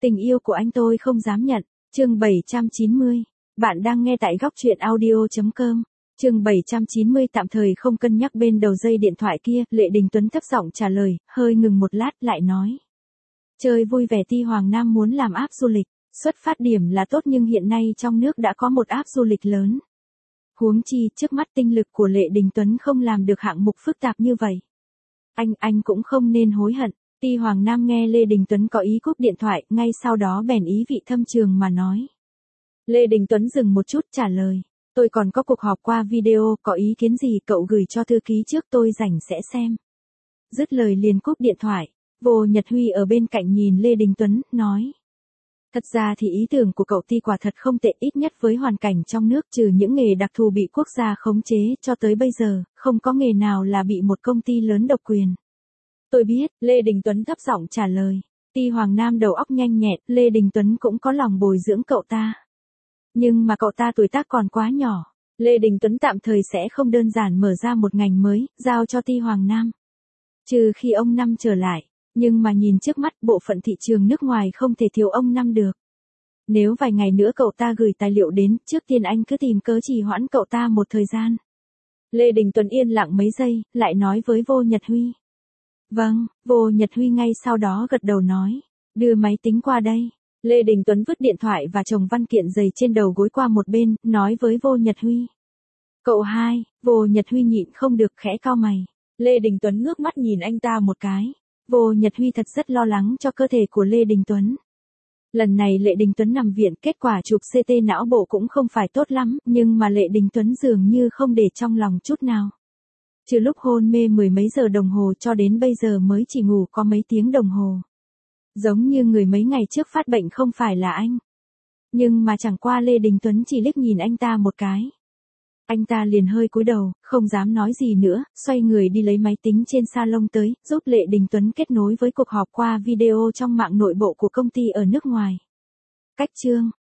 Tình yêu của anh tôi không dám nhận. Chương 790. Bạn đang nghe tại góc truyện audio.com. Chương 790 tạm thời không cân nhắc bên đầu dây điện thoại kia, Lệ Đình Tuấn thấp giọng trả lời, hơi ngừng một lát lại nói. Chơi vui vẻ Ti Hoàng Nam muốn làm app du lịch, xuất phát điểm là tốt nhưng hiện nay trong nước đã có một app du lịch lớn. Huống chi trước mắt tinh lực của Lệ Đình Tuấn không làm được hạng mục phức tạp như vậy. Anh cũng không nên hối hận. Ti Hoàng Nam nghe Lê Đình Tuấn có ý cúp điện thoại, ngay sau đó bèn ý vị thâm trường mà nói. Lê Đình Tuấn dừng một chút trả lời. Tôi còn có cuộc họp qua video, có ý kiến gì cậu gửi cho thư ký trước tôi rảnh sẽ xem. Dứt lời liền cúp điện thoại. Vô Nhật Huy ở bên cạnh nhìn Lê Đình Tuấn, nói. Thật ra thì ý tưởng của cậu Ti quả thật không tệ, ít nhất với hoàn cảnh trong nước trừ những nghề đặc thù bị quốc gia khống chế cho tới bây giờ, không có nghề nào là bị một công ty lớn độc quyền. Tôi biết, Lê Đình Tuấn thấp giọng trả lời. Ti Hoàng Nam đầu óc nhanh nhẹn, Lê Đình Tuấn cũng có lòng bồi dưỡng cậu ta. Nhưng mà cậu ta tuổi tác còn quá nhỏ. Lê Đình Tuấn tạm thời sẽ không đơn giản mở ra một ngành mới, giao cho Ti Hoàng Nam. Trừ khi ông Năm trở lại. Nhưng mà nhìn trước mắt bộ phận thị trường nước ngoài không thể thiếu ông Năm được. Nếu vài ngày nữa cậu ta gửi tài liệu đến, trước tiên anh cứ tìm cớ trì hoãn cậu ta một thời gian. Lê Đình Tuấn yên lặng mấy giây, lại nói với Vô Nhật Huy. Vâng, Vô Nhật Huy ngay sau đó gật đầu nói. Đưa máy tính qua đây. Lê Đình Tuấn vứt điện thoại và chồng văn kiện dày trên đầu gối qua một bên, nói với Vô Nhật Huy. Cậu hai, Vô Nhật Huy nhịn không được khẽ cau mày. Lê Đình Tuấn ngước mắt nhìn anh ta một cái. Vô Nhật Huy thật rất lo lắng cho cơ thể của Lê Đình Tuấn. Lần này Lệ Đình Tuấn nằm viện, kết quả chụp CT não bộ cũng không phải tốt lắm, nhưng mà Lệ Đình Tuấn dường như không để trong lòng chút nào. Trừ lúc hôn mê mười mấy giờ đồng hồ cho đến bây giờ mới chỉ ngủ có mấy tiếng đồng hồ. Giống như người mấy ngày trước phát bệnh không phải là anh. Nhưng mà chẳng qua Lê Đình Tuấn chỉ liếc nhìn anh ta một cái. Anh ta liền hơi cúi đầu, không dám nói gì nữa, xoay người đi lấy máy tính trên salon tới, giúp Lệ Đình Tuấn kết nối với cuộc họp qua video trong mạng nội bộ của công ty ở nước ngoài. Cách chương